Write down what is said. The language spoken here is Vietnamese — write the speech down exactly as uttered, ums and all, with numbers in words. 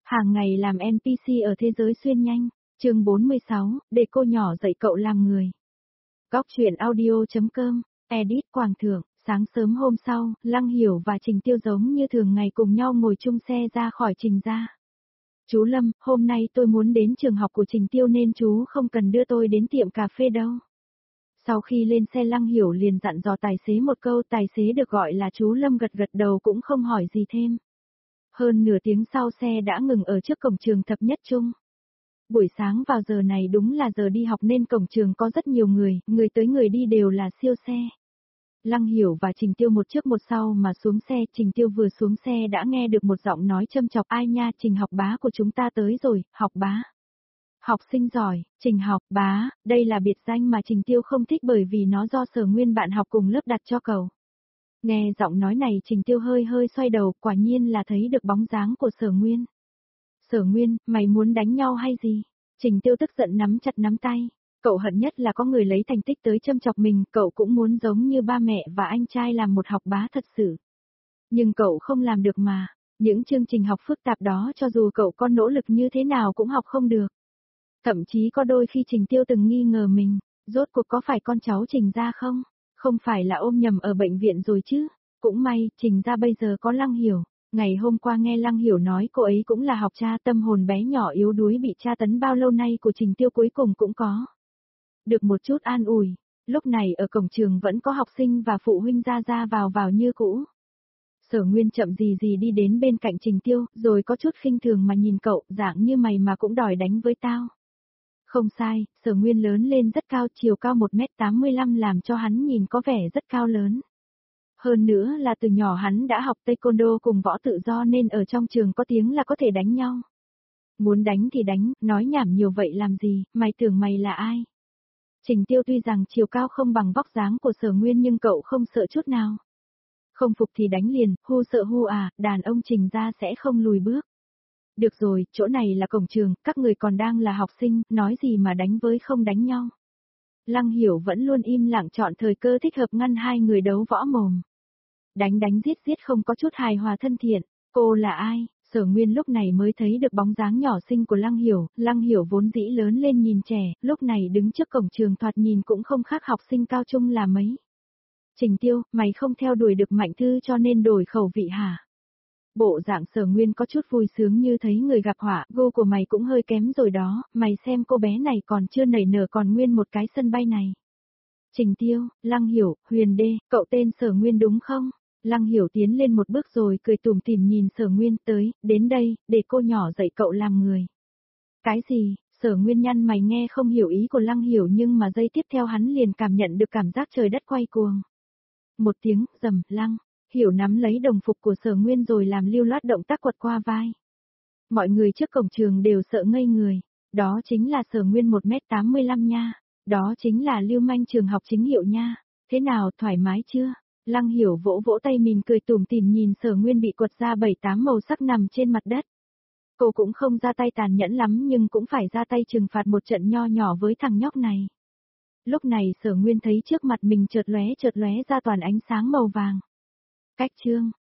Hàng ngày làm en pê xê ở thế giới xuyên nhanh, chương bốn mươi sáu, để cô nhỏ dạy cậu làm người. Góc truyện audio.com, edit Quảng Thượng, sáng sớm hôm sau, Lăng Hiểu và Trình Tiêu giống như thường ngày cùng nhau ngồi chung xe ra khỏi Trình gia. Chú Lâm, hôm nay tôi muốn đến trường học của Trình Tiêu nên chú không cần đưa tôi đến tiệm cà phê đâu. Sau khi lên xe Lăng Hiểu liền dặn dò tài xế một câu, tài xế được gọi là chú Lâm gật gật đầu cũng không hỏi gì thêm. Hơn nửa tiếng sau xe đã ngừng ở trước cổng trường Thập Nhất Trung. Buổi sáng vào giờ này đúng là giờ đi học nên cổng trường có rất nhiều người, người tới người đi đều là siêu xe. Lăng Hiểu và Trình Tiêu một trước một sau mà xuống xe, Trình Tiêu vừa xuống xe đã nghe được một giọng nói châm chọc, ai nha, Trình học bá của chúng ta tới rồi, học bá. Học sinh giỏi, Trình học bá, đây là biệt danh mà Trình Tiêu không thích bởi vì nó do Sở Nguyên bạn học cùng lớp đặt cho cậu. Nghe giọng nói này Trình Tiêu hơi hơi xoay đầu, quả nhiên là thấy được bóng dáng của Sở Nguyên. Sở Nguyên, mày muốn đánh nhau hay gì? Trình Tiêu tức giận nắm chặt nắm tay. Cậu hận nhất là có người lấy thành tích tới châm chọc mình, cậu cũng muốn giống như ba mẹ và anh trai làm một học bá thật sự. Nhưng cậu không làm được mà, những chương trình học phức tạp đó cho dù cậu có nỗ lực như thế nào cũng học không được. Thậm chí có đôi khi Trình Tiêu từng nghi ngờ mình, rốt cuộc có phải con cháu Trình gia không? Không phải là ôm nhầm ở bệnh viện rồi chứ? Cũng may, Trình gia bây giờ có Lăng Hiểu. Ngày hôm qua nghe Lăng Hiểu nói cô ấy cũng là học cha, tâm hồn bé nhỏ yếu đuối bị tra tấn bao lâu nay của Trình Tiêu cuối cùng cũng có được một chút an ủi. Lúc này ở cổng trường vẫn có học sinh và phụ huynh ra ra vào vào như cũ. Sở Nguyên chậm gì gì đi đến bên cạnh Trình Tiêu, rồi có chút khinh thường mà nhìn cậu, dạng như mày mà cũng đòi đánh với tao. Không sai, Sở Nguyên lớn lên rất cao, chiều cao một mét tám mươi lăm làm cho hắn nhìn có vẻ rất cao lớn. Hơn nữa là từ nhỏ hắn đã học taekwondo cùng võ tự do nên ở trong trường có tiếng là có thể đánh nhau. Muốn đánh thì đánh, nói nhảm nhiều vậy làm gì, mày tưởng mày là ai? Trình Tiêu tuy rằng chiều cao không bằng vóc dáng của Sở Nguyên nhưng cậu không sợ chút nào. Không phục thì đánh liền, hu sợ hu à, đàn ông Trình gia sẽ không lùi bước. Được rồi, chỗ này là cổng trường, các người còn đang là học sinh, nói gì mà đánh với không đánh nhau. Lăng Hiểu vẫn luôn im lặng chọn thời cơ thích hợp ngăn hai người đấu võ mồm. Đánh đánh giết giết không có chút hài hòa thân thiện, cô là ai? Sở Nguyên lúc này mới thấy được bóng dáng nhỏ xinh của Lăng Hiểu, Lăng Hiểu vốn dĩ lớn lên nhìn trẻ, lúc này đứng trước cổng trường thoạt nhìn cũng không khác học sinh cao trung là mấy. Trình Tiêu, mày không theo đuổi được Mạnh Thư cho nên đổi khẩu vị hả? Bộ dạng Sở Nguyên có chút vui sướng như thấy người gặp họa, gu của mày cũng hơi kém rồi đó, mày xem cô bé này còn chưa nảy nở còn nguyên một cái sân bay này. Trình Tiêu, Lăng Hiểu, Huyền Đê, cậu tên Sở Nguyên đúng không? Lăng Hiểu tiến lên một bước rồi cười tủm tỉm nhìn Sở Nguyên tới, đến đây, để cô nhỏ dạy cậu làm người. Cái gì? Sở Nguyên nhăn mày nghe không hiểu ý của Lăng Hiểu nhưng mà giây tiếp theo hắn liền cảm nhận được cảm giác trời đất quay cuồng. Một tiếng, rầm, Lăng Hiểu nắm lấy đồng phục của Sở Nguyên rồi làm lưu loát động tác quật qua vai. Mọi người trước cổng trường đều sợ ngây người, đó chính là Sở Nguyên một mét tám mươi lăm nha, đó chính là lưu manh trường học chính hiệu nha, thế nào thoải mái chưa? Lăng Hiểu vỗ vỗ tay mình cười tủm tỉm nhìn Sở Nguyên bị quật ra bảy tám màu sắc nằm trên mặt đất. Cô cũng không ra tay tàn nhẫn lắm nhưng cũng phải ra tay trừng phạt một trận nho nhỏ với thằng nhóc này. Lúc này Sở Nguyên thấy trước mặt mình chợt lóe chợt lóe ra toàn ánh sáng màu vàng. Cách chương,